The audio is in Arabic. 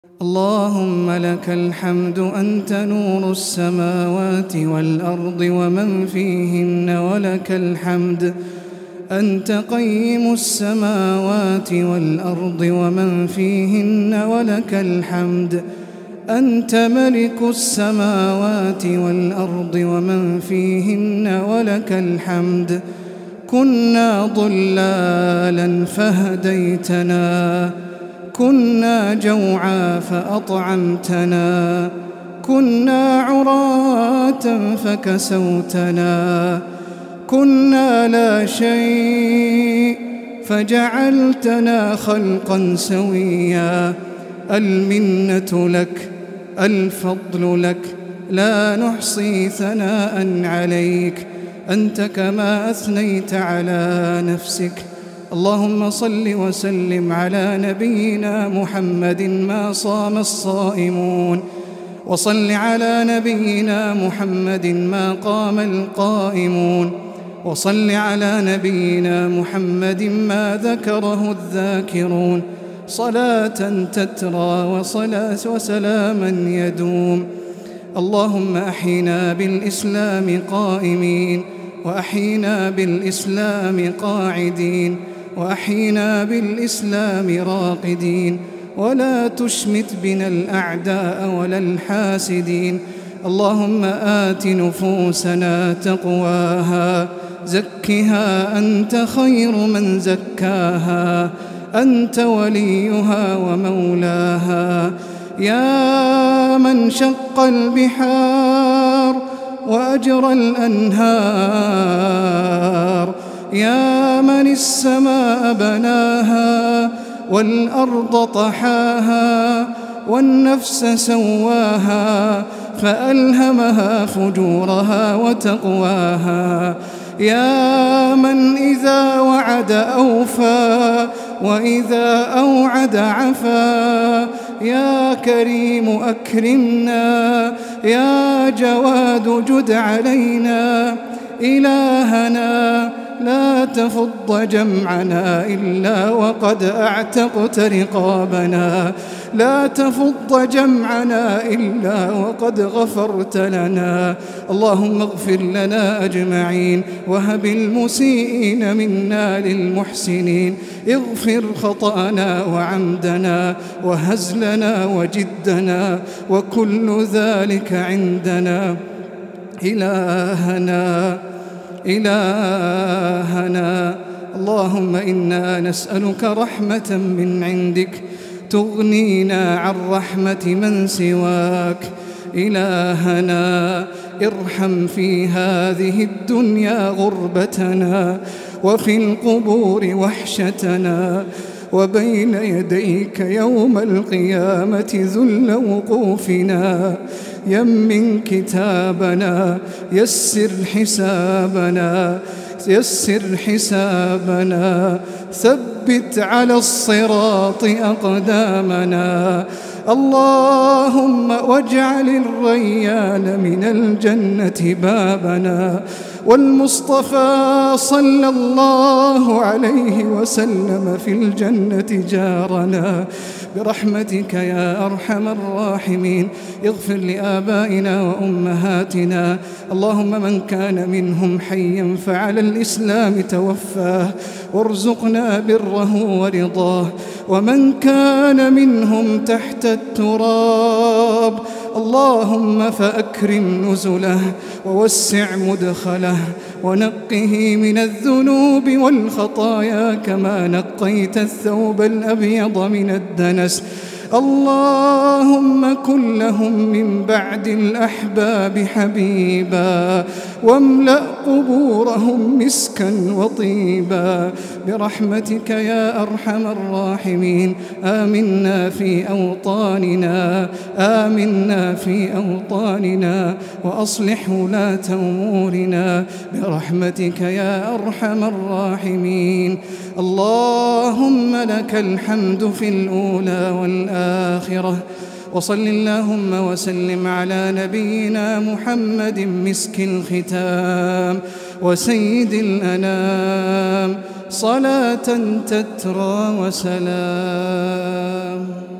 اللهم لك الحمد أنت نور السماوات والأرض ومن فيهن، ولك الحمد أنت قيم السماوات والأرض ومن فيهن، ولك الحمد أنت ملك السماوات والأرض ومن فيهن، ولك الحمد. كنا ضلالا فهديتنا، كنا جوعا فأطعمتنا، كنا عراة فكسوتنا، كنا لا شيء فجعلتنا خلقا سويا. المنة لك، الفضل لك، لا نحصي ثناء عليك، أنت كما أثنيت على نفسك. اللهم صل وسلم على نبينا محمد ما صام الصائمون، وصل على نبينا محمد ما قام القائمون، وصل على نبينا محمد ما ذكره الذاكرون، صلاة تترى وسلاما يدوم. اللهم أحينا بالإسلام قائمين، وأحينا بالإسلام قاعدين، وأحينا بالإسلام راقدين، ولا تشمت بنا الأعداء ولا الحاسدين. اللهم آت نفوسنا تقواها، زكها أنت خير من زكاها، أنت وليها ومولاها. يا من شق البحار وأجرى الأنهار، يا من السماء بناها والأرض طحاها والنفس سواها فألهمها فجورها وتقواها، يا من إذا وعد أوفى وإذا أوعد عفا، يا كريم أكرمنا، يا جواد جد علينا. إلهنا لا تفض جمعنا إلا وقد أعتقت رقابنا، لا تفض جمعنا إلا وقد غفرت لنا. اللهم اغفر لنا أجمعين، وهب المسيئين منا للمحسنين، اغفر خطأنا وعمدنا وهزلنا وجدنا وكل ذلك عندنا. إلهنا اللهم إنا نسألك رحمة من عندك تغنينا عن رحمة من سواك. إلهنا ارحم في هذه الدنيا غربتنا، وفي القبور وحشتنا، وبين يديك يوم القيامة ذل وقوفنا. يمن كتابنا، يسر حسابنا، يسر حسابنا، ثبت على الصراط أقدامنا. اللهم واجعل الريان من الجنة بابنا، والمصطفى صلى الله عليه وسلم في الجنة جارنا، برحمتك يا أرحم الراحمين. اغفر لآبائنا وأمهاتنا، اللهم من كان منهم حيا فعلى الإسلام توفاه، وارزقنا بره ورضاه، ومن كان منهم تحت التراب اللهم فأكرم نزله ووسع مدخله، ونقه من الذنوب والخطايا كما نقيت الثوب الأبيض من الدنس. اللهم كن لهم من بعد الأحباب حبيبا، واملأ قبورهم مسكا وطيبا، برحمتك يا أرحم الراحمين. آمنا في أوطاننا، آمنا في أوطاننا، وأصلح ولاة أمورنا برحمتك يا أرحم الراحمين. اللهم لك الحمد في الأولى والآخرة، وصل اللهم وسلم على نبينا محمد مسك الختام وسيد الأنام، صلاة تترى وسلام.